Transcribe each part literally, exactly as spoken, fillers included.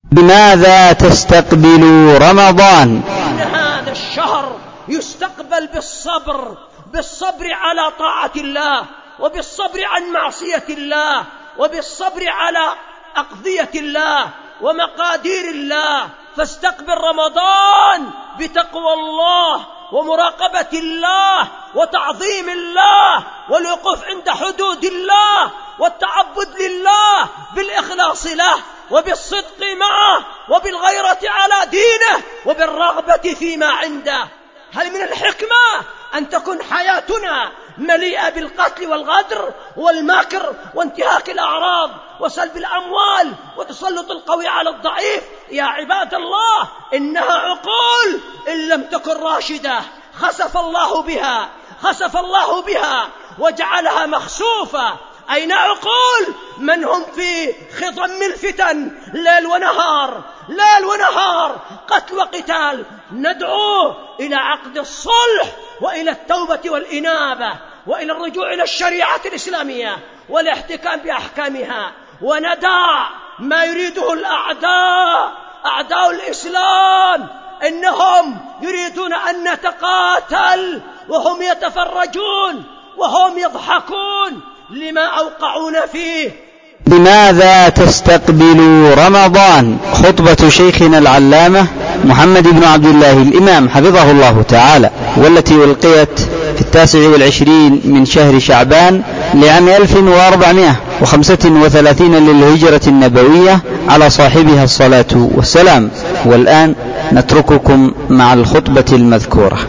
بماذا تستقبل رمضان؟ إن هذا الشهر يستقبل بالصبر، بالصبر على طاعة الله، وبالصبر عن معصية الله، وبالصبر على أقضية الله ومقادير الله. فاستقبل رمضان بتقوى الله ومراقبة الله وتعظيم الله والوقوف عند حدود الله والتعبد لله بالإخلاص له وبالصدق معه وبالغيرة على دينه وبالرغبة فيما عنده. هل من الحكمة أن تكون حياتنا مليئة بالقتل والغدر والمكر وانتهاك الأعراض وسلب الأموال وتسلط القوي على الضعيف؟ يا عباد الله، إنها عقول إن لم تكن راشدة خسف الله بها خسف الله بها وجعلها مخسوفة. أين عقول من هم في خضم الفتن ليل ونهار ليل ونهار قتل وقتال؟ ندعو إلى عقد الصلح وإلى التوبة والإنابة وإلى الرجوع إلى الشريعة الإسلامية والاحتكام بأحكامها، وندع ما يريده الأعداء أعداء الإسلام. إنهم يريدون أن نتقاتل وهم يتفرجون وهم يضحكون لما أوقعون فيه. بماذا تستقبل رمضان؟ خطبة شيخنا العلامة محمد بن عبد الله الإمام حفظه الله تعالى، والتي ألقيت في التاسع والعشرين من شهر شعبان لعام ألف وأربعمائة وخمسة وثلاثين للهجرة النبوية على صاحبها الصلاة والسلام. والآن نترككم مع الخطبة المذكورة.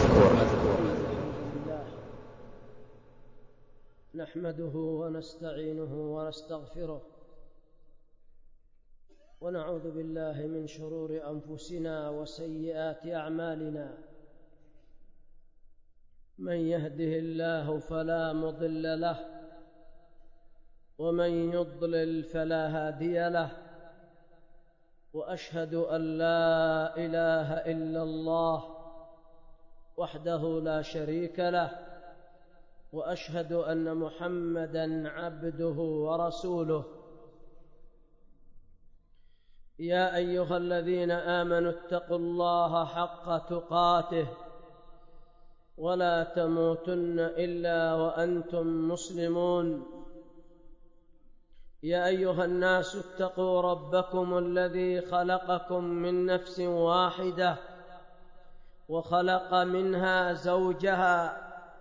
نحمده ونستعينه ونستغفره ونعوذ بالله من شرور أنفسنا وسيئات أعمالنا. من يهده الله فلا مضل له ومن يضلل فلا هادي له، وأشهد أن لا إله إلا الله وحده لا شريك له، وأشهد أن محمدًا عبده ورسوله. يا أيها الذين آمنوا اتقوا الله حق تقاته ولا تموتن إلا وأنتم مسلمون. يا أيها الناس اتقوا ربكم الذي خلقكم من نفس واحدة وخلق منها زوجها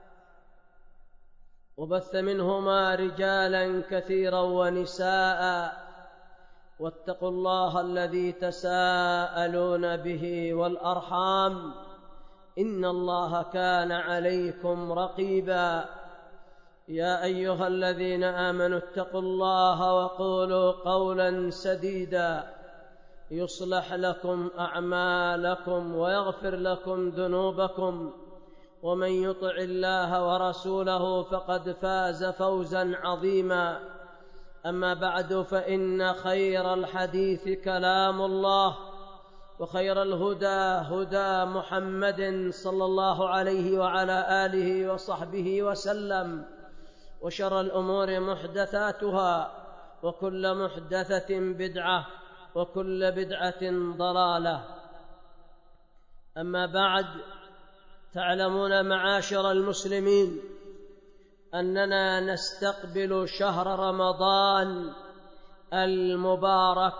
وبث منهما رجالا كثيرا ونساء، واتقوا الله الذي تساءلون به والأرحام إن الله كان عليكم رقيبا. يا أيها الذين آمنوا اتقوا الله وقولوا قولا سديدا يصلح لكم أعمالكم ويغفر لكم ذنوبكم، ومن يطع الله ورسوله فقد فاز فوزا عظيما. أما بعد، فإن خير الحديث كلام الله، وخير الهدى هدى محمد صلى الله عليه وعلى آله وصحبه وسلم، وشر الأمور محدثاتها، وكل محدثة بدعة، وكل بدعة ضلالة. أما بعد، تعلمون معاشر المسلمين أننا نستقبل شهر رمضان المبارك.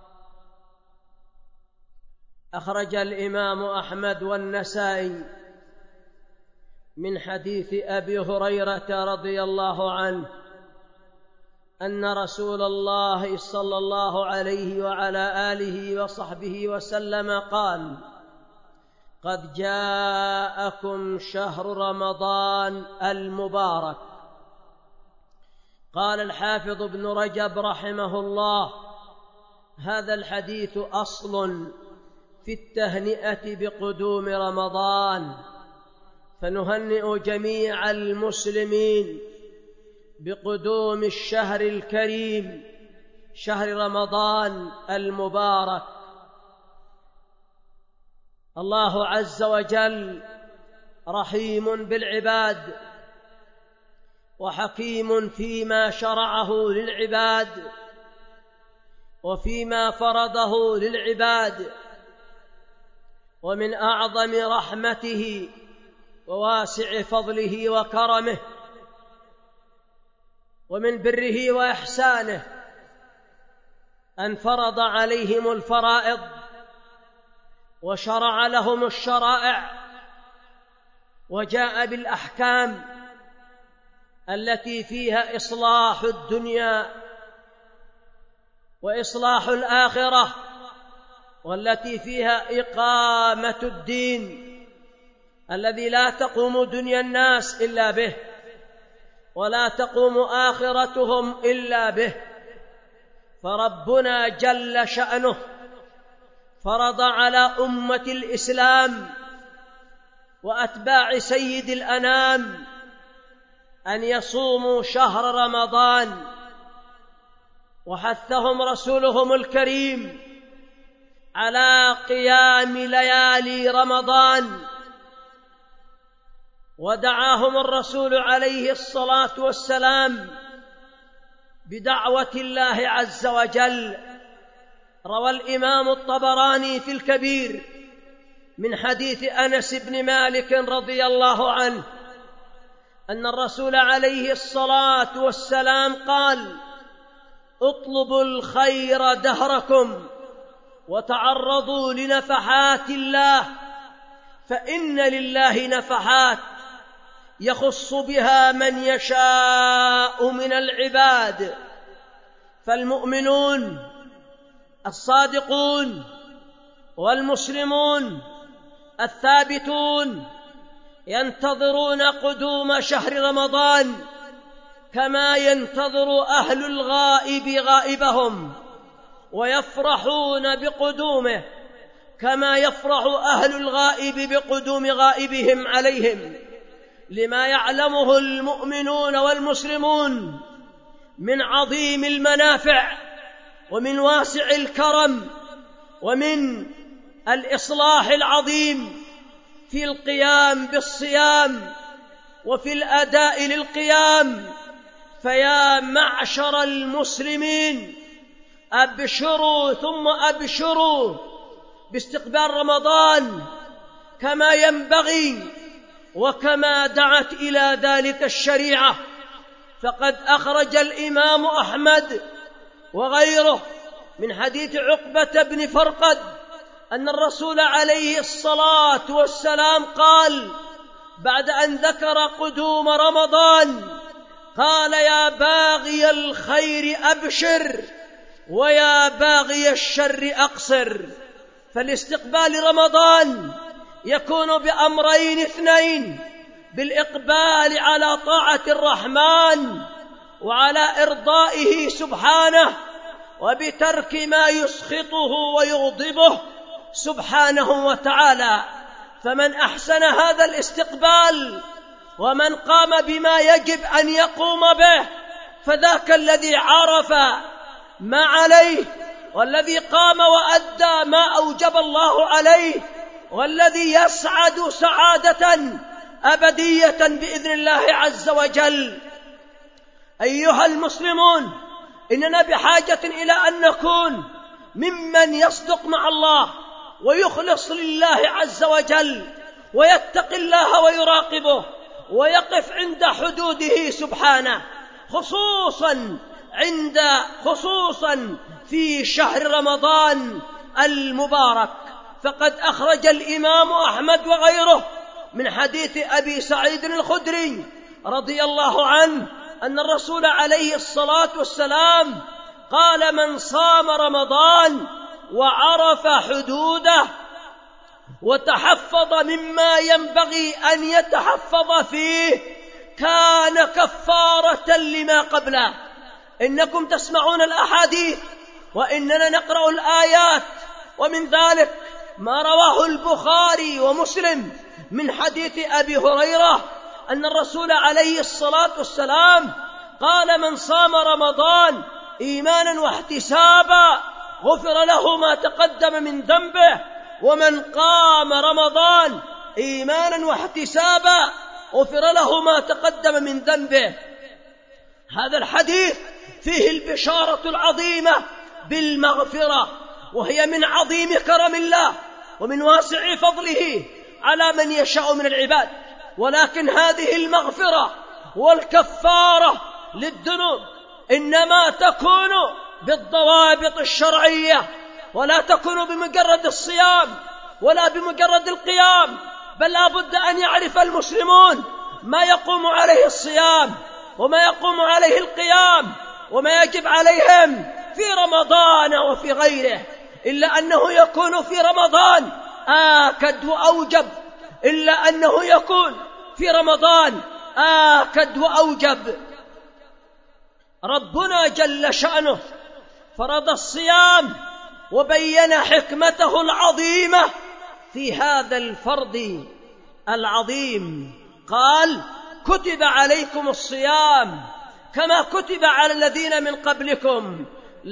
أخرج الإمام أحمد والنسائي من حديث أبي هريرة رضي الله عنه أن رسول الله صلى الله عليه وعلى آله وصحبه وسلم قال: قد جاءكم شهر رمضان المبارك. قال الحافظ ابن رجب رحمه الله: هذا الحديث أصل في التهنئة بقدوم رمضان، فنهنئ جميع المسلمين بقدوم الشهر الكريم شهر رمضان المبارك. الله عز وجل رحيم بالعباد وحكيم فيما شرعه للعباد، وفيما فرضه للعباد، ومن أعظم رحمته وواسع فضله وكرمه ومن بره وإحسانه أن فرض عليهم الفرائض وشرع لهم الشرائع وجاء بالأحكام التي فيها إصلاح الدنيا وإصلاح الآخرة، والتي فيها إقامة الدين الذي لا تقوم دنيا الناس إلا به، ولا تقوم آخرتهم إلا به. فربنا جل شأنه فرض على أمة الإسلام وأتباع سيد الأنام أن يصوموا شهر رمضان، وحثهم رسولهم الكريم على قيام ليالي رمضان، ودعاهم الرسول عليه الصلاة والسلام بدعوة الله عز وجل. روى الإمام الطبراني في الكبير من حديث أنس بن مالك رضي الله عنه أن الرسول عليه الصلاة والسلام قال: اطلبوا الخير دهركم وتعرضوا لنفحات الله، فإن لله نفحات يخص بها من يشاء من العباد. فالمؤمنون الصادقون والمسلمون الثابتون ينتظرون قدوم شهر رمضان كما ينتظر أهل الغائب غائبهم، ويفرحون بقدومه كما يفرح أهل الغائب بقدوم غائبهم عليهم، لما يعلمه المؤمنون والمسلمون من عظيم المنافع ومن واسع الكرم ومن الإصلاح العظيم في القيام بالصيام وفي الأداء للقيام. فيا معشر المسلمين، أبشروا ثم أبشروا باستقبال رمضان كما ينبغي وكما دعت إلى ذلك الشريعة. فقد أخرج الإمام أحمد وغيره من حديث عقبة بن فرقد أن الرسول عليه الصلاة والسلام قال بعد أن ذكر قدوم رمضان، قال: يا باغي الخير أبشر، ويا باغي الشر أقصر. فالاستقبال رمضان يكون بأمرين اثنين: بالإقبال على طاعة الرحمن وعلى إرضائه سبحانه، وبترك ما يسخطه ويغضبه سبحانه وتعالى. فمن أحسن هذا الاستقبال ومن قام بما يجب أن يقوم به فذاك الذي عرف ما عليه، والذي قام وأدى ما أوجب الله عليه، والذي يسعد سعادة أبدية بإذن الله عز وجل. أيها المسلمون، إننا بحاجة إلى أن نكون ممن يصدق مع الله ويخلص لله عز وجل، ويتقي الله ويراقبه، ويقف عند حدوده سبحانه، خصوصا عند خصوصا في شهر رمضان المبارك. فقد أخرج الإمام أحمد وغيره من حديث أبي سعيد الخدري رضي الله عنه أن الرسول عليه الصلاة والسلام قال: من صام رمضان وعرف حدوده وتحفظ مما ينبغي أن يتحفظ فيه كان كفارة لما قبله. إنكم تسمعون الأحاديث وإننا نقرأ الآيات، ومن ذلك ما رواه البخاري ومسلم من حديث أبي هريرة أن الرسول عليه الصلاة والسلام قال: من صام رمضان إيمانا واحتسابا غفر له ما تقدم من ذنبه، ومن قام رمضان إيمانا واحتسابا غفر له ما تقدم من ذنبه. هذا الحديث فيه البشارة العظيمة بالمغفرة، وهي من عظيم كرم الله ومن واسع فضله على من يشاء من العباد. ولكن هذه المغفرة والكفارة للذنوب إنما تكون بالضوابط الشرعية، ولا تكون بمجرد الصيام ولا بمجرد القيام، بل لا بد أن يعرف المسلمون ما يقوم عليه الصيام وما يقوم عليه القيام وما يجب عليهم في رمضان وفي غيره، إلا أنه يكون في رمضان آكد وأوجب إلا أنه يكون في رمضان آكد وأوجب. ربنا جل شأنه فرض الصيام وبين حكمته العظيمة في هذا الفرض العظيم. قال: كتب عليكم الصيام كما كتب على الذين من قبلكم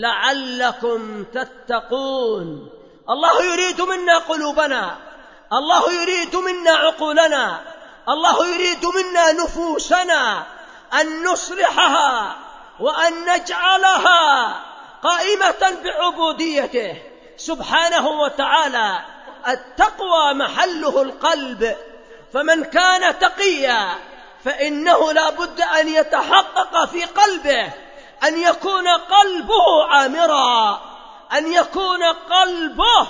لعلكم تتقون. الله يريد منا قلوبنا، الله يريد منا عقولنا، الله يريد منا نفوسنا أن نصلحها وأن نجعلها قائمة بعبوديته سبحانه وتعالى. التقوى محله القلب، فمن كان تقيا فإنه لا بد أن يتحقق في قلبه أن يكون قلبه عامرا، أن يكون قلبه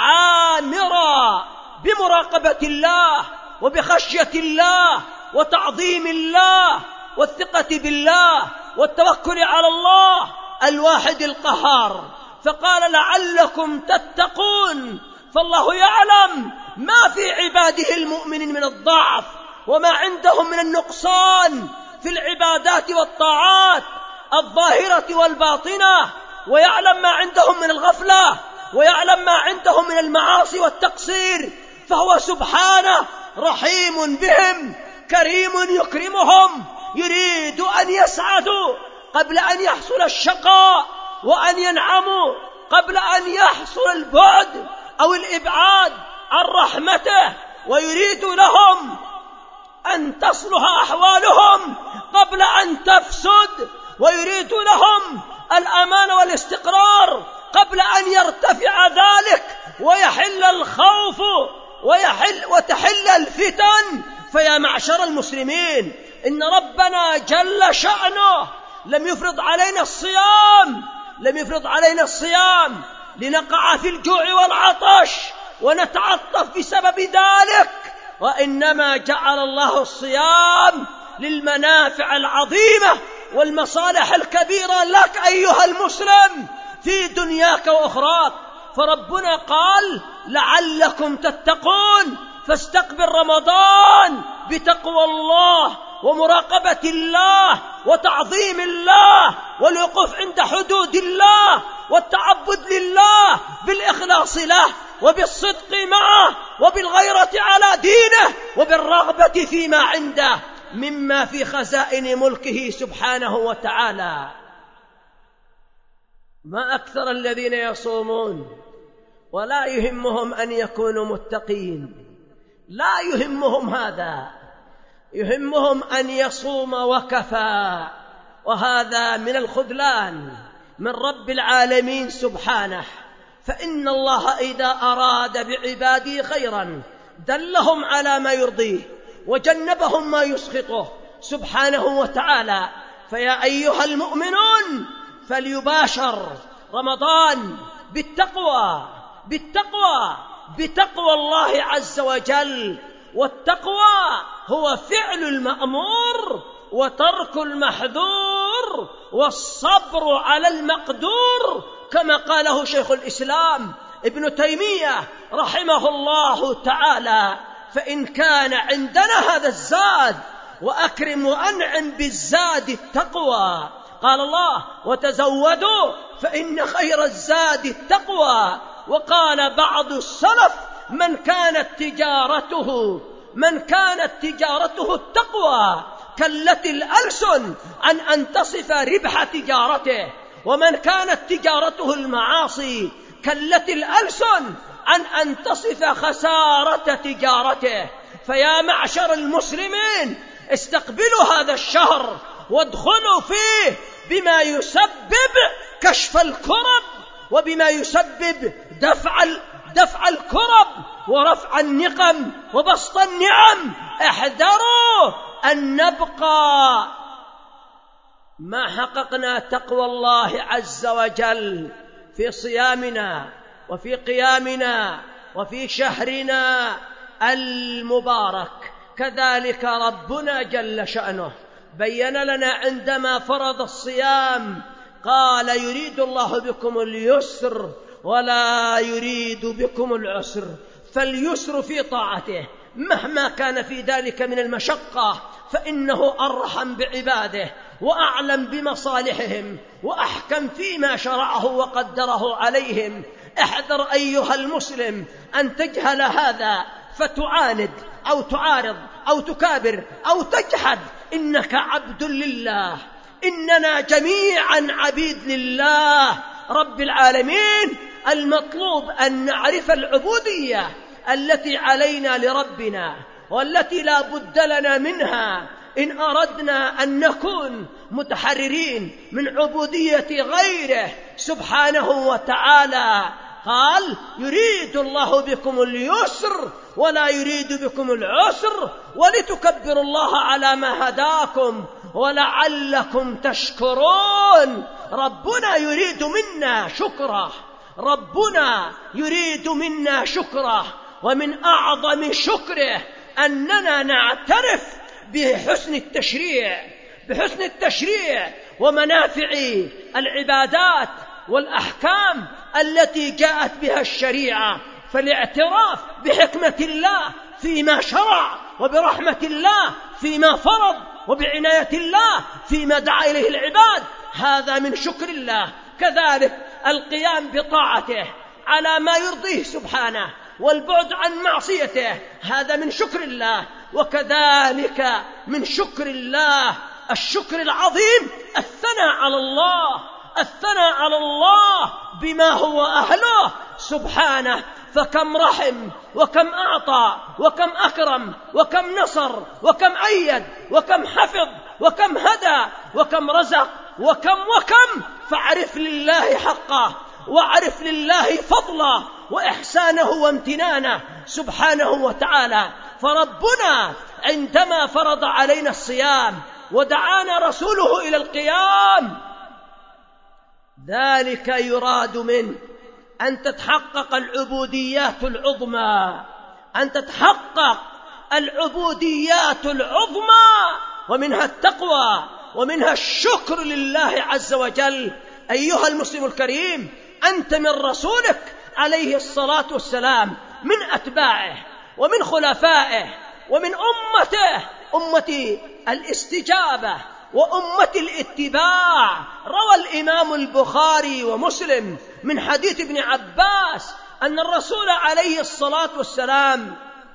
عامرا بمراقبة الله وبخشية الله وتعظيم الله والثقة بالله والتوكل على الله الواحد القهار. فقال: لعلكم تتقون، فالله يعلم ما في عباده المؤمنين من الضعف وما عندهم من النقصان في العبادات والطاعات الظاهرة والباطنة، ويعلم ما عندهم من الغفلة، ويعلم ما عندهم من المعاصي والتقصير، فهو سبحانه رحيم بهم كريم يكرمهم، يريد أن يسعدوا قبل أن يحصل الشقاء، وأن ينعموا قبل أن يحصل البعد أو الإبعاد عن رحمته، ويريد لهم أن تصلح أحوالهم قبل أن تفسد، ويريد لهم الأمان والاستقرار قبل أن يرتفع ذلك ويحل الخوف ويحل وتحل الفتن. فيا معشر المسلمين، إن ربنا جل شأنه لم يفرض علينا الصيام لم يفرض علينا الصيام لنقع في الجوع والعطش ونتعطف بسبب ذلك، وإنما جعل الله الصيام للمنافع العظيمة والمصالح الكبيرة لك أيها المسلم في دنياك وأخراك. فربنا قال: لعلكم تتقون، فاستقبل رمضان بتقوى الله ومراقبة الله وتعظيم الله والوقوف عند حدود الله والتعبد لله بالإخلاص له وبالصدق معه وبالغيرة على دينه وبالرغبة فيما عنده مما في خزائن ملكه سبحانه وتعالى. ما أكثر الذين يصومون ولا يهمهم أن يكونوا متقين، لا يهمهم هذا، يهمهم أن يصوم وكفى، وهذا من الخذلان من رب العالمين سبحانه. فإن الله إذا أراد بعباده خيرا دلهم على ما يرضيه وجنبهم ما يسخطه سبحانه وتعالى. فيا أيها المؤمنون، فليباشر رمضان بالتقوى بالتقوى بتقوى الله عز وجل. والتقوى هو فعل المأمور وترك المحذور والصبر على المقدور، كما قاله شيخ الإسلام ابن تيمية رحمه الله تعالى. فإن كان عندنا هذا الزاد، وأكرم وأنعم بالزاد التقوى. قال الله: وتزودوا فإن خير الزاد التقوى. وقال بعض السلف: من كانت تجارته من كانت تجارته التقوى كلت الألسن عن أن تصف ربح تجارته، ومن كانت تجارته المعاصي كلت الألسن عن أن تصف خسارة تجارته. فيا معشر المسلمين، استقبلوا هذا الشهر وادخلوا فيه بما يسبب كشف الكرب وبما يسبب دفع دفع الكرب ورفع النقم وبسط النعم. احذروا أن نبقى ما حققنا تقوى الله عز وجل في صيامنا وفي قيامنا وفي شهرنا المبارك. كذلك ربنا جل شأنه بين لنا عندما فرض الصيام قال يريد الله بكم اليسر ولا يريد بكم العسر، فاليسر في طاعته مهما كان في ذلك من المشقة فإنه أرحم بعباده وأعلم بمصالحهم وأحكم فيما شرعه وقدره عليهم. احذر أيها المسلم أن تجهل هذا فتعاند أو تعارض أو تكابر أو تجحد. إنك عبد لله، إننا جميعا عبيد لله رب العالمين. المطلوب أن نعرف العبودية التي علينا لربنا والتي لا بد لنا منها إن أردنا أن نكون متحررين من عبودية غيره سبحانه وتعالى. قال يريد الله بكم اليسر ولا يريد بكم العسر ولتكبروا الله على ما هداكم ولعلكم تشكرون. ربنا يريد منا شكره، ربنا يريد منا شكره، ومن أعظم شكره أننا نعترف بحسن التشريع بحسن التشريع ومنافع العبادات والأحكام التي جاءت بها الشريعة. فالاعتراف بحكمة الله فيما شرع وبرحمة الله فيما فرض وبعناية الله فيما دعا إليه العباد هذا من شكر الله. كذلك القيام بطاعته على ما يرضيه سبحانه والبعد عن معصيته هذا من شكر الله. وكذلك من شكر الله الشكر العظيم الثناء على الله الثناء على الله بما هو أهله سبحانه. فكم رحم وكم أعطى وكم أكرم وكم نصر وكم أيد وكم حفظ وكم هدى وكم رزق وكم وكم. فاعرف لله حقه واعرف لله فضله وإحسانه وامتنانه سبحانه وتعالى. فربنا عندما فرض علينا الصيام ودعانا رسوله إلى القيام ذلك يراد منه أن تتحقق العبوديات العظمى أن تتحقق العبوديات العظمى ومنها التقوى ومنها الشكر لله عز وجل. أيها المسلم الكريم أنت من رسولك عليه الصلاة والسلام من أتباعه ومن خلفائه ومن أمته أمة الاستجابة وأمة الاتباع. روى الإمام البخاري ومسلم من حديث ابن عباس أن الرسول عليه الصلاة والسلام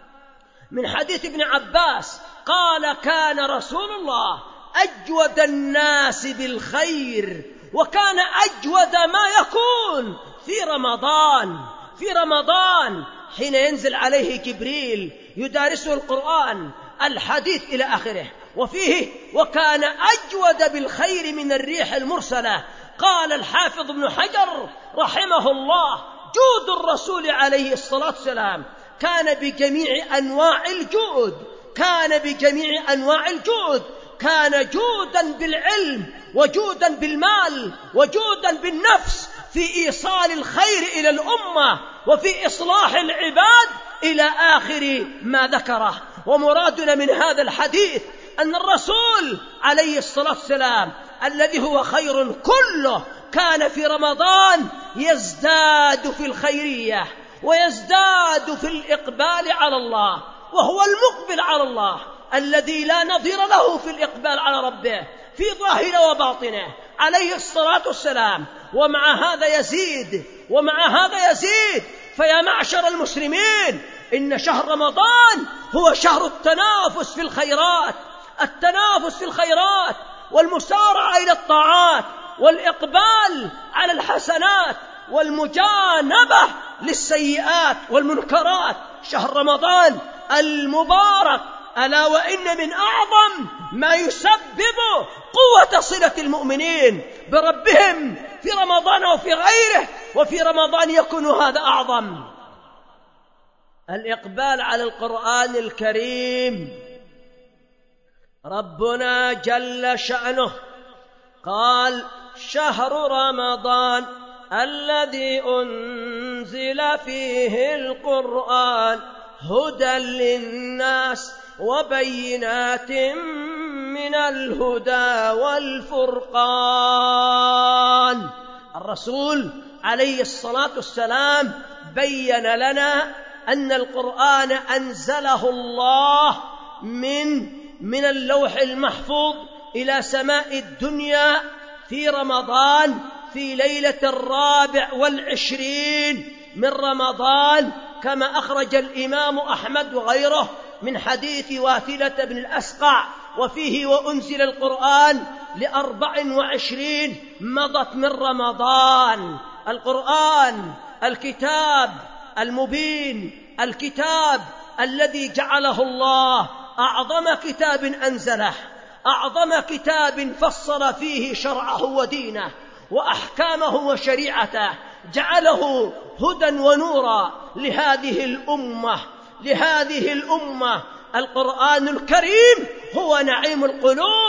من حديث ابن عباس قال كان رسول الله أجود الناس بالخير وكان أجود ما يكون في رمضان في رمضان حين ينزل عليه جبريل يدارسه القرآن الحديث إلى آخره. وفيه وكان أجود بالخير من الريح المرسلة. قال الحافظ ابن حجر رحمه الله جود الرسول عليه الصلاة والسلام كان بجميع أنواع الجود كان بجميع أنواع الجود كان جودا بالعلم وجودا بالمال وجودا بالنفس في إيصال الخير إلى الأمة وفي إصلاح العباد إلى آخر ما ذكره. ومرادنا من هذا الحديث أن الرسول عليه الصلاة والسلام الذي هو خير كله كان في رمضان يزداد في الخيرية ويزداد في الإقبال على الله، وهو المقبل على الله الذي لا نظير له في الإقبال على ربه في ظاهر وباطنه عليه الصلاة والسلام. ومع هذا يزيد ومع هذا يزيد. فيا معشر المسلمين إن شهر رمضان هو شهر التنافس في الخيرات التنافس في الخيرات والمسارعة إلى الطاعات والإقبال على الحسنات والمجانبة للسيئات والمنكرات. شهر رمضان المبارك ألا وإن من أعظم ما يسبب قوة صلة المؤمنين بربهم في رمضان وفي غيره، وفي رمضان يكون هذا أعظم، الإقبال على القرآن الكريم. ربنا جل شأنه قال: شهر رمضان الذي أنزل فيه القرآن هدى للناس وبينات من الهدى والفرقان. الرسول عليه الصلاة والسلام بين لنا أن القرآن أنزله الله من من اللوح المحفوظ إلى سماء الدنيا في رمضان، في ليلة الرابع والعشرين من رمضان، كما أخرج الإمام أحمد وغيره من حديث واثلة بن الأسقع، وفيه: وأنزل القرآن لأربع وعشرين مضت من رمضان. القرآن الكتاب المبين، الكتاب الذي جعله الله أعظم كتاب أنزله، أعظم كتاب فصل فيه شرعه ودينه وأحكامه وشريعته، جعله هدى ونورا لهذه الأمة لهذه الأمة القرآن الكريم هو نعيم القلوب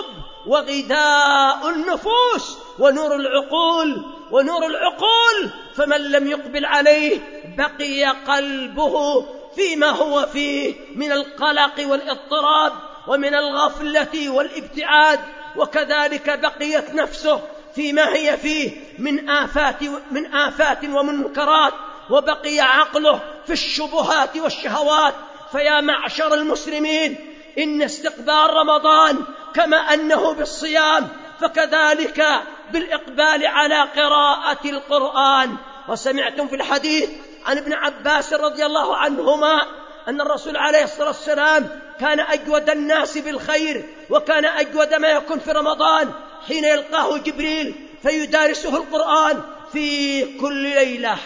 وغذاء النفوس ونور العقول ونور العقول فمن لم يقبل عليه بقي قلبه فيما هو فيه من القلق والاضطراب ومن الغفلة والابتعاد، وكذلك بقيت نفسه فيما هي فيه من آفات من آفات ومنكرات، وبقي عقله في الشبهات والشهوات. فيا معشر المسلمين، إن استقبال رمضان كما أنه بالصيام فكذلك بالإقبال على قراءة القرآن. وسمعتم في الحديث عن ابن عباس رضي الله عنهما أن الرسول عليه الصلاة والسلام كان أجود الناس بالخير، وكان أجود ما يكون في رمضان حين يلقاه جبريل فيدارسه القرآن في كل ليلة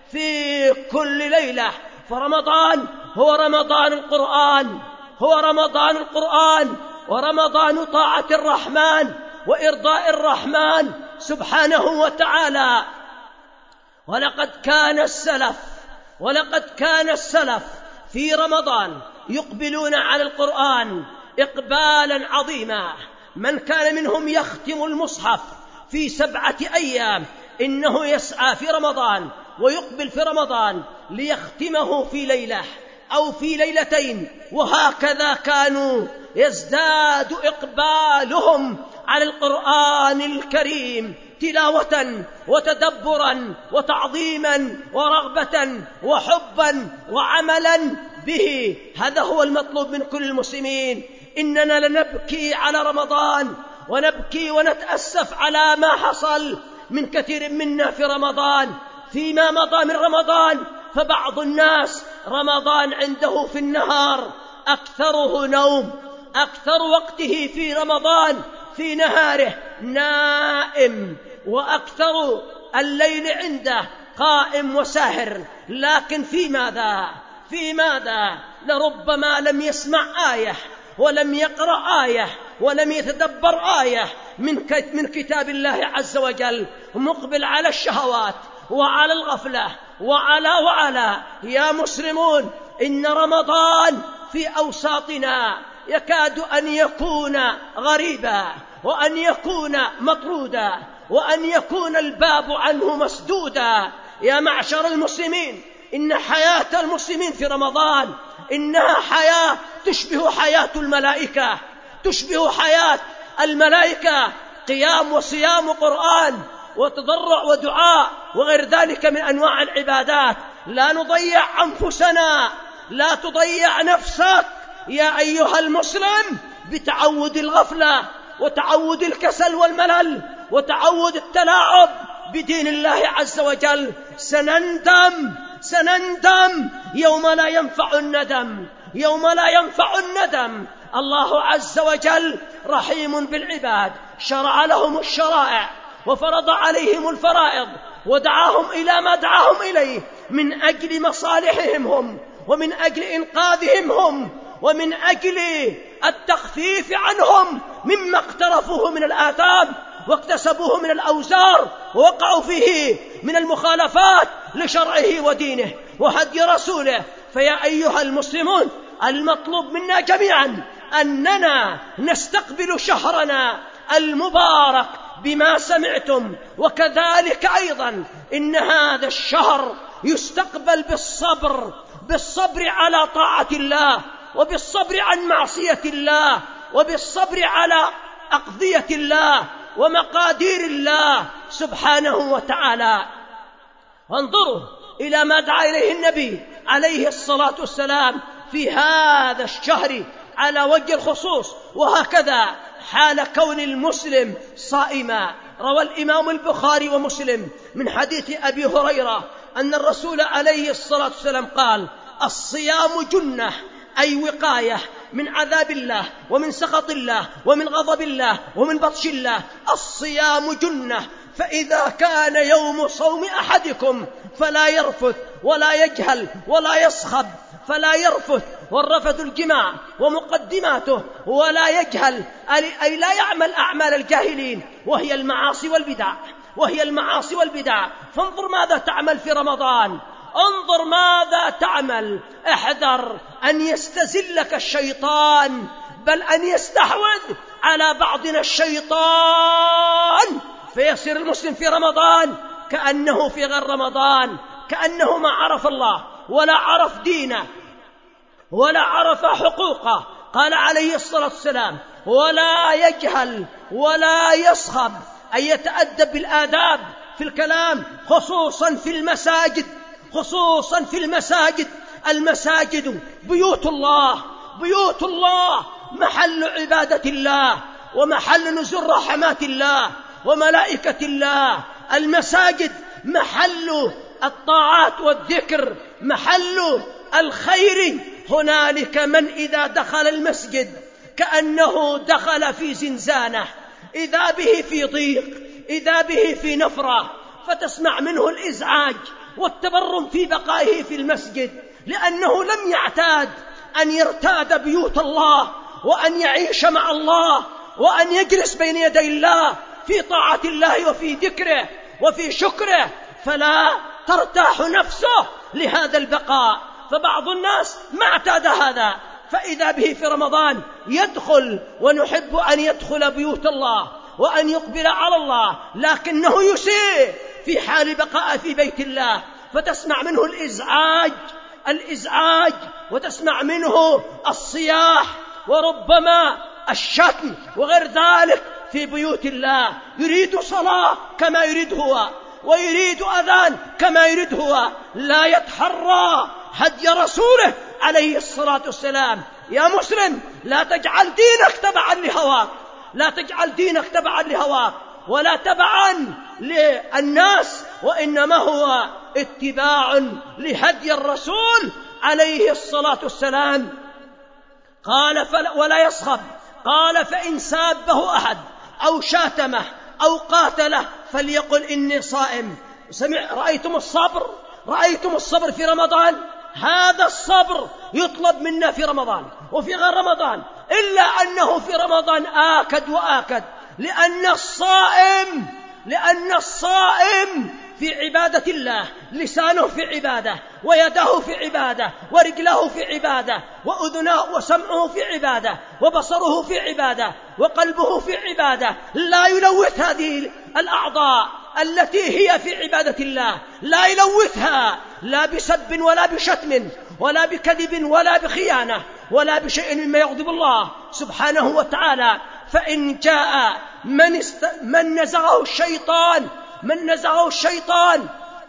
في كل ليلة. فرمضان هو رمضان القرآن هو رمضان القرآن ورمضان طاعة الرحمن وإرضاء الرحمن سبحانه وتعالى. ولقد كان السلف ولقد كان السلف في رمضان يقبلون على القرآن إقبالا عظيما. من كان منهم يختم المصحف في سبعة أيام إنه يسعى في رمضان ويقبل في رمضان ليختمه في ليلة أو في ليلتين، وهكذا كانوا يزداد إقبالهم على القرآن الكريم تلاوة وتدبرا وتعظيما ورغبة وحبا وعملا به. هذا هو المطلوب من كل المسلمين. إننا لنبكي على رمضان ونبكي ونتأسف على ما حصل من كثير منا في رمضان فيما مضى من رمضان. فبعض الناس رمضان عنده في النهار أكثره نوم، أكثر وقته في رمضان في نهاره نائم، وأكثر الليل عنده قائم وساهر. لكن في ماذا في ماذا لربما لم يسمع آية ولم يقرأ آية ولم يتدبر آية من من كتاب الله عز وجل، مقبل على الشهوات وعلى الغفلة وعلى وعلى. يا مسلمون، إن رمضان في أوساطنا يكاد أن يكون غريبا، وأن يكون مطرودا، وأن يكون الباب عنه مسدودا. يا معشر المسلمين، إن حياة المسلمين في رمضان إنها حياة تشبه حياة الملائكة تشبه حياة الملائكة قيام وصيام وقرآن وتضرع ودعاء وغير ذلك من أنواع العبادات. لا نضيع أنفسنا، لا تضيع نفسك يا أيها المسلم بتعود الغفلة وتعود الكسل والملل وتعود التلاعب بدين الله عز وجل. سنندم سنندم يوم لا ينفع الندم يوم لا ينفع الندم. الله عز وجل رحيم بالعباد، شرع لهم الشرائع وفرض عليهم الفرائض ودعاهم إلى ما دعاهم إليه من أجل مصالحهم هم ومن أجل إنقاذهم هم ومن أجل التخفيف عنهم مما اقترفوه من الآثام واكتسبوه من الأوزار ووقعوا فيه من المخالفات لشرعه ودينه وهدي رسوله. فيا أيها المسلمون، المطلوب منا جميعا أننا نستقبل شهرنا المبارك بما سمعتم، وكذلك أيضا إن هذا الشهر يستقبل بالصبر، بالصبر على طاعة الله، وبالصبر عن معصية الله، وبالصبر على أقضية الله ومقادير الله سبحانه وتعالى. وانظروا إلى ما دعا إليه النبي عليه الصلاة والسلام في هذا الشهر على وجه الخصوص، وهكذا حال كون المسلم صائما. روى الإمام البخاري ومسلم من حديث أبي هريرة أن الرسول عليه الصلاة والسلام قال: الصيام جنة، أي وقاية من عذاب الله ومن سخط الله ومن غضب الله ومن بطش الله. الصيام جنة، فإذا كان يوم صوم أحدكم فلا يرفث ولا يجهل ولا يصخب. فلا يرفث، والرفث الجماع ومقدماته، ولا يجهل أي لا يعمل أعمال الجاهلين وهي المعاصي والبدع وهي المعاصي والبدع. فانظر ماذا تعمل في رمضان، انظر ماذا تعمل. احذر أن يستزلك الشيطان، بل أن يستحوذ على بعضنا الشيطان، فيصير المسلم في رمضان كأنه في غير رمضان، كأنه ما عرف الله ولا عرف دينه ولا عرف حقوقه. قال عليه الصلاة والسلام: ولا يجهل ولا يصخب، أي يتأدب بالآداب في الكلام، خصوصا في المساجد، خصوصا في المساجد. المساجد بيوت الله، بيوت الله محل عبادة الله ومحل نزول رحمات الله وملائكة الله. المساجد محل الطاعات والذكر، محل الخير. هنالك من إذا دخل المسجد كأنه دخل في زنزانة، إذا به في ضيق، إذا به في نفرة، فتسمع منه الإزعاج والتبرم في بقائه في المسجد، لأنه لم يعتاد أن يرتاد بيوت الله وأن يعيش مع الله وأن يجلس بين يدي الله في طاعة الله وفي ذكره وفي شكره، فلا ترتاح نفسه لهذا البقاء. فبعض الناس ما اعتاد هذا، فإذا به في رمضان يدخل، ونحب أن يدخل بيوت الله وأن يقبل على الله، لكنه يسيء في حال بقاء في بيت الله، فتسمع منه الإزعاج الإزعاج وتسمع منه الصياح وربما الشتم وغير ذلك في بيوت الله. يريد صلاة كما يريد هو، ويريد أذان كما يريد هو، لا يتحرى هدي رسوله عليه الصلاة والسلام. يا مسلم، لا تجعل دينك تبعا لهواك، لا تجعل دينك تبعا لهواك ولا تبعا للناس، وإنما هو اتباع لهدي الرسول عليه الصلاة والسلام. قال: ولا يصخب. قال: فإن سابه أحد أو شاتمه أو قاتله فليقل إني صائم. سمع رأيتم الصبر؟ رأيتم الصبر في رمضان؟ هذا الصبر يطلب منا في رمضان وفي غير رمضان، إلا أنه في رمضان آكد وآكد، لأن الصائم لأن الصائم في عبادة الله، لسانه في عبادة، ويده في عبادة، ورجله في عبادة، وأذنه وسمعه في عبادة، وبصره في عبادة، وقلبه في عبادة. لا يلوث هذه الأعضاء التي هي في عبادة الله، لا يلوثها لا بسب ولا بشتم ولا بكذب ولا بخيانة ولا بشيء مما يغضب الله سبحانه وتعالى. فإن جاء من, است... من نزغه الشيطان من نزغه الشيطان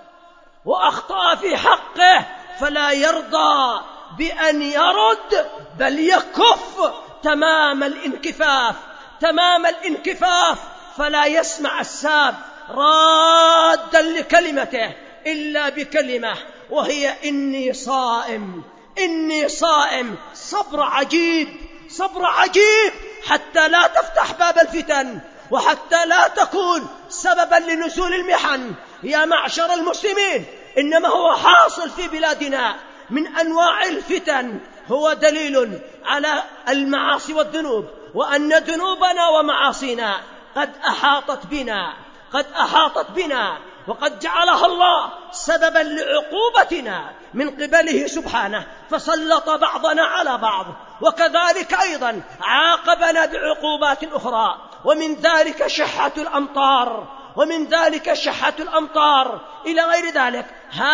وأخطأ في حقه فلا يرضى بأن يرد، بل يكف تمام الانكفاف تمام الانكفاف فلا يسمع الساب رادا لكلمته إلا بكلمة، وهي إني صائم إني صائم. صبر عجيب صبر عجيب، حتى لا تفتح باب الفتن، وحتى لا تكون سببا لنزول المحن. يا معشر المسلمين، إنما هو حاصل في بلادنا من أنواع الفتن هو دليل على المعاصي والذنوب، وأن ذنوبنا ومعاصينا قد أحاطت بنا قد أحاطت بنا وقد جعلها الله سببا لعقوبتنا من قبله سبحانه، فسلط بعضنا على بعض، وكذلك أيضا عاقبنا بعقوبات أخرى، ومن ذلك شحة الأمطار ومن ذلك شحة الأمطار إلى غير ذلك.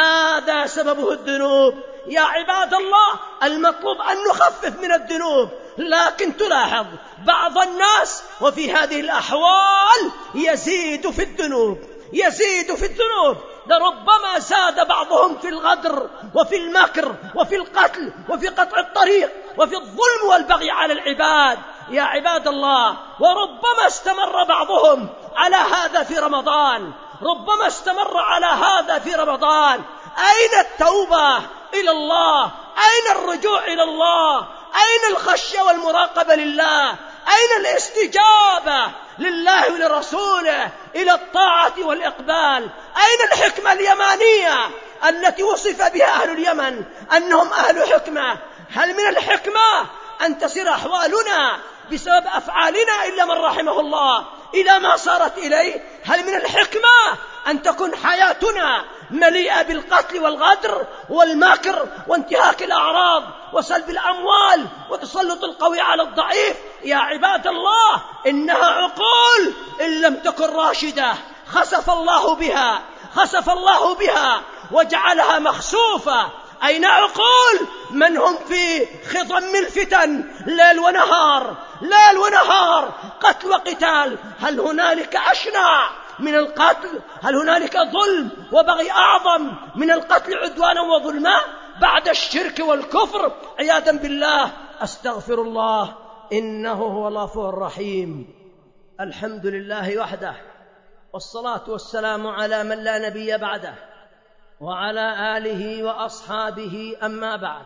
هذا سببه الذنوب. يا عباد الله، المطلوب أن نخفف من الذنوب، لكن تلاحظ بعض الناس وفي هذه الأحوال يزيد في الذنوب يزيد في الذنوب لربما زاد بعضهم في الغدر وفي المكر وفي القتل وفي قطع الطريق وفي الظلم والبغي على العباد. يا عباد الله، وربما استمر بعضهم على هذا في رمضان ربما استمر على هذا في رمضان. أين التوبة إلى الله؟ أين الرجوع إلى الله؟ أين الخشية والمراقبة لله؟ أين الاستجابة لله ولرسوله إلى الطاعة والإقبال؟ أين الحكمة اليمانية التي وصف بها أهل اليمن أنهم أهل حكمة؟ هل من الحكمة أن تسير أحوالنا بسبب أفعالنا إلا من رحمه الله إلى ما صارت إليه؟ هل من الحكمة أن تكون حياتنا مليئة بالقتل والغدر والمكر وانتهاك الأعراض وسلب الأموال وتسلط القوي على الضعيف؟ يا عباد الله، إنها عقول إن لم تكن راشدة خسف الله بها خسف الله بها وجعلها مخسوفة. أين عقول من هم في خضم الفتن ليل ونهار ليل ونهار قتل وقتال؟ هل هنالك أشنع من القتل؟ هل هنالك ظلم وبغي أعظم من القتل عدوانا وظلما بعد الشرك والكفر عياذا بالله؟ أستغفر الله، إنه هو الغفور الرحيم. الحمد لله وحده، والصلاة والسلام على من لا نبي بعده وعلى آله وأصحابه، أما بعد.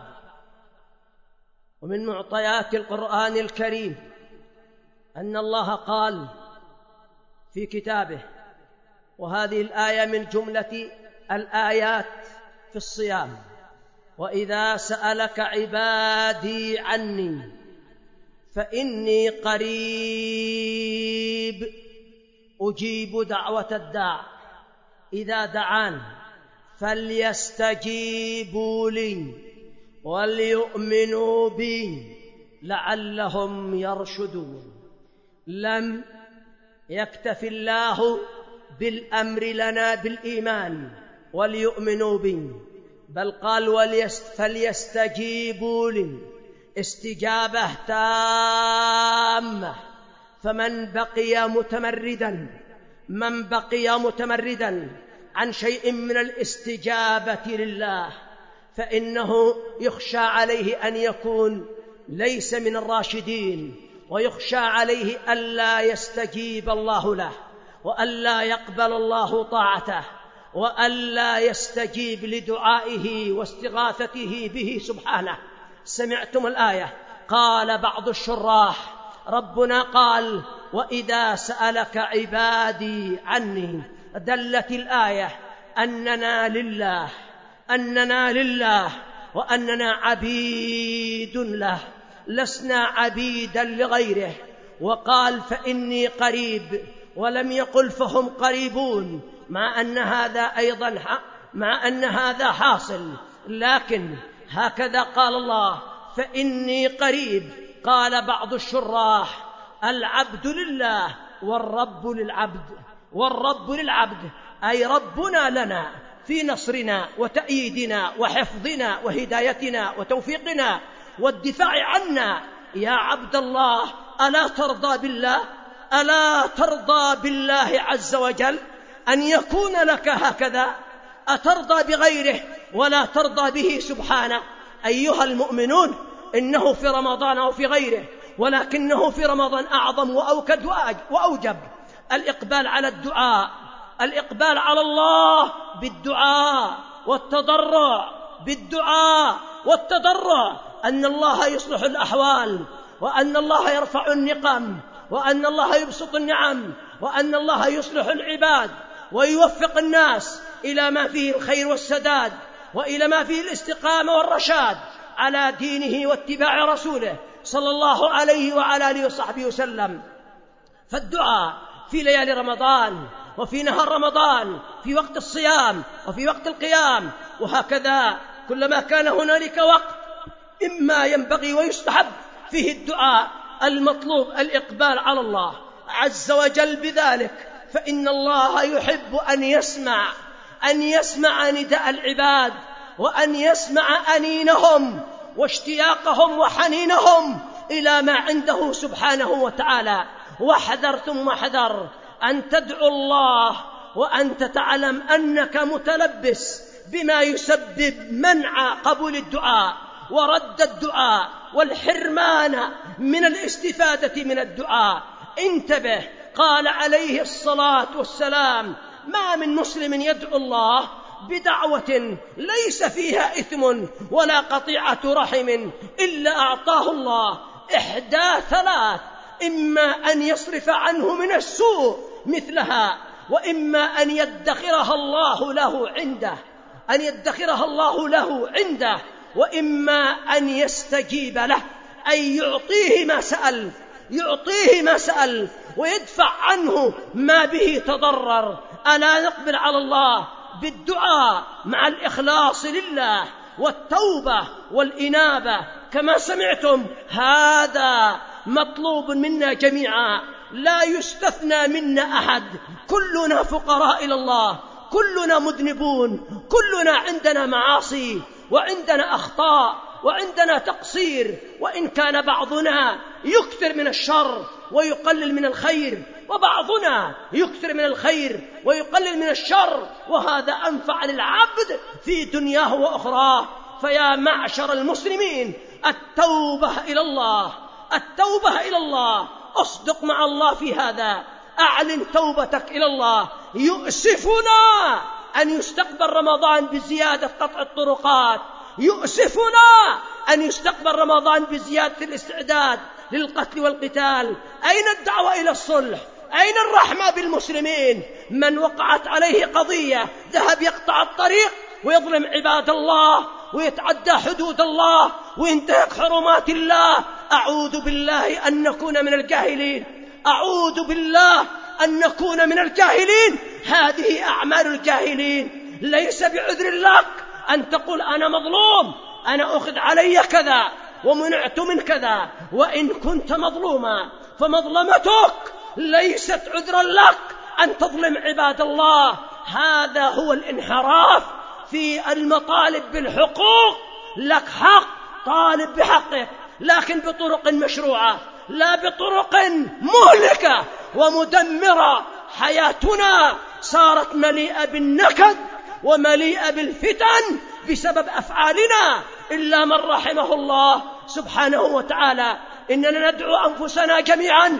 ومن معطيات القرآن الكريم أن الله قال في كتابه، وهذه الآية من جملة الآيات في الصيام: وإذا سألك عبادي عني فإني قريب أجيب دعوة الداع إذا دعان فليستجيبوا لي وليؤمنوا بي لعلهم يرشدون. لم يكتف الله بالأمر لنا بالإيمان وليؤمنوا بي، بل قال فليستجيبوا لي، استجابة تامة. فمن بقي متمردا من بقي متمردا عن شيء من الاستجابة لله فإنه يخشى عليه أن يكون ليس من الراشدين، ويخشى عليه ألا يستجيب الله له، وألا يقبل الله طاعته، وألا يستجيب لدعائه واستغاثته به سبحانه. سمعتم الآية؟ قال بعض الشراح: ربنا قال: وإذا سألك عبادي عني. دلت الآية أننا لله أننا لله وأننا عبيد له، لسنا عبيدا لغيره. وقال: فإني قريب، ولم يقل فهم قريبون، مع أن هذا أيضا مع أن هذا حاصل، لكن هكذا قال الله: فإني قريب. قال بعض الشراح: العبد لله والرب للعبد والرب للعبد، أي ربنا لنا في نصرنا وتأييدنا وحفظنا وهدايتنا وتوفيقنا والدفاع عنا. يا عبد الله، ألا ترضى بالله ألا ترضى بالله عز وجل أن يكون لك هكذا؟ أترضى بغيره ولا ترضى به سبحانه؟ أيها المؤمنون، إنه في رمضان أو في غيره، ولكنه في رمضان أعظم وأوكد وأوجب الإقبال على الدعاء، الإقبال على الله بالدعاء والتضرع، بالدعاء والتضرع، أن الله يصلح الأحوال، وأن الله يرفع النقم، وأن الله يبسط النعم، وأن الله يصلح العباد ويوفق الناس إلى ما فيه الخير والسداد وإلى ما فيه الاستقامة والرشاد على دينه واتباع رسوله صلى الله عليه وعلى آله وصحبه وسلم. فالدعاء في ليالي رمضان وفي نهار رمضان، في وقت الصيام وفي وقت القيام، وهكذا كلما كان هنالك وقت إما ينبغي ويستحب فيه الدعاء المطلوب الإقبال على الله عز وجل بذلك، فإن الله يحب أن يسمع أن يسمع نداء العباد، وأن يسمع أنينهم واشتياقهم وحنينهم إلى ما عنده سبحانه وتعالى. واحذر ثم احذر أن تدعو الله وأنت تعلم أنك متلبس بما يسبب منع قبول الدعاء ورد الدعاء والحرمان من الاستفادة من الدعاء. انتبه، قال عليه الصلاة والسلام: ما من مسلم يدعو الله بدعوة ليس فيها إثم ولا قطيعة رحم إلا أعطاه الله إحدى ثلاث: إما أن يصرف عنه من السوء مثلها، وإما أن يدخرها الله له عنده أن يدخرها الله له عنده وإما أن يستجيب له، أي يعطيه ما سأل يعطيه ما سأل ويدفع عنه ما به تضرر. ألا نقبل على الله بالدعاء مع الإخلاص لله والتوبة والإنابة كما سمعتم، هذا مطلوب منا جميعا، لا يستثنى منا أحد، كلنا فقراء إلى الله، كلنا مذنبون، كلنا عندنا معاصي وعندنا أخطاء وعندنا تقصير، وإن كان بعضنا يكثر من الشر ويقلل من الخير، وبعضنا يكثر من الخير ويقلل من الشر، وهذا أنفع للعبد في دنياه وأخراه. فيا معشر المسلمين، التوبة إلى الله التوبة إلى الله أصدق مع الله في هذا، أعلن توبتك إلى الله. يؤسفنا أن يستقبل رمضان بزيادة قطع الطرقات، يؤسفنا أن يستقبل رمضان بزيادة الاستعداد للقتل والقتال. أين الدعوة إلى الصلح؟ أين الرحمة بالمسلمين؟ من وقعت عليه قضية ذهب يقطع الطريق ويظلم عباد الله ويتعدى حدود الله وينتهك حرمات الله. أعوذ بالله أن نكون من الجاهلين، أعوذ بالله أن نكون من الجاهلين. هذه أعمال الجاهلين، ليس بعذر لك أن تقول أنا مظلوم، أنا أخذ علي كذا ومنعت من كذا. وإن كنت مظلوما فمظلمتك ليست عذرا لك أن تظلم عباد الله. هذا هو الانحراف في المطالب بالحقوق. لك حق، طالب بحقك، لكن بطرق مشروعة، لا بطرق مهلكة ومدمرة. حياتنا صارت مليئة بالنكد ومليئة بالفتن بسبب أفعالنا إلا من رحمه الله سبحانه وتعالى. إننا ندعو أنفسنا جميعا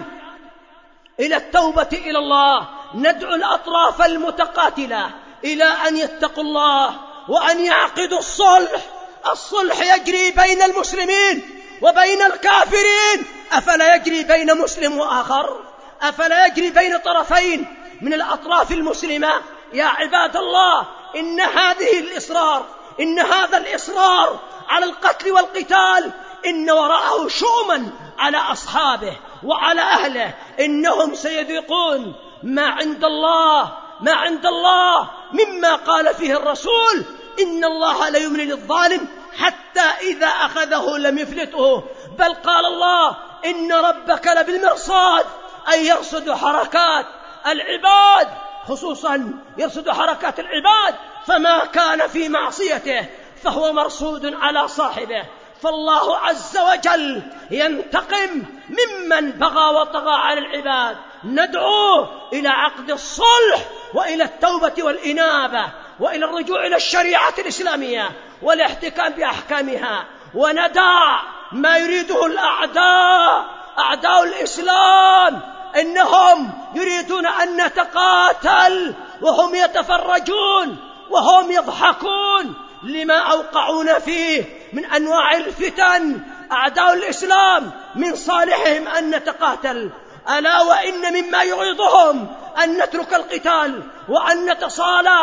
إلى التوبة إلى الله، ندعو الأطراف المتقاتلة إلى أن يتقوا الله وأن يعقدوا الصلح. الصلح يجري بين المسلمين وبين الكافرين، أفلا يجري بين مسلم وآخر؟ أفلا يجري بين طرفين من الأطراف المسلمة؟ يا عباد الله، إن هذه الإصرار إن هذا الإصرار على القتل والقتال إن وراءه شؤما على أصحابه وعلى أهله. إنهم سيذيقون ما عند الله ما عند الله مما قال فيه الرسول: إن الله لا يملي للظالم حتى إذا أخذه لم يفلته. بل قال الله: إن ربك لبالمرصاد، أي يرصد حركات العباد، خصوصا يرصد حركات العباد، فما كان في معصيته فهو مرصود على صاحبه. فالله عز وجل ينتقم ممن بغى وطغى على العباد. ندعو إلى عقد الصلح وإلى التوبة والإنابة وإلى الرجوع إلى الشريعة الإسلامية والاحتكام بأحكامها، وندع ما يريده الأعداء أعداء الإسلام. إنهم يريدون أن نتقاتل وهم يتفرجون وهم يضحكون لما أوقعون فيه من أنواع الفتن. أعداء الإسلام من صالحهم أن نتقاتل، ألا وإن مما يعيضهم أن نترك القتال وأن نتصالح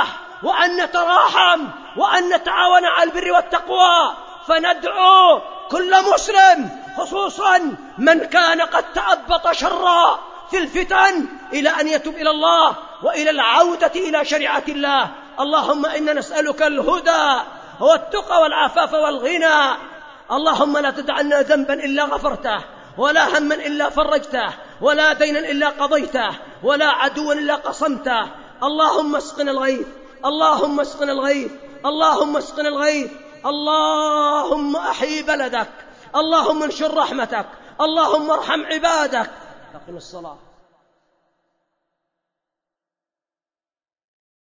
وأن نتراحم وأن نتعاون على البر والتقوى، فندعو كل مسلم خصوصا من كان قد تأبط شرا في الفتن إلى أن يتوب إلى الله وإلى العودة إلى شريعة الله. اللهم إنا نسألك الهدى والتقى والعفاف والغنى. اللهم لا تدع لنا ذنبا إلا غفرته، ولا هما إلا فرجته، ولا دينا إلا قضيته، ولا عدوا إلا قصمته. اللهم اسقنا الغيث، اللهم اسقنا الغيث، اللهم اسقنا الغيث. اللهم أحيي بلدك، اللهم انشر رحمتك، اللهم ارحم عبادك. أقم الصلاة.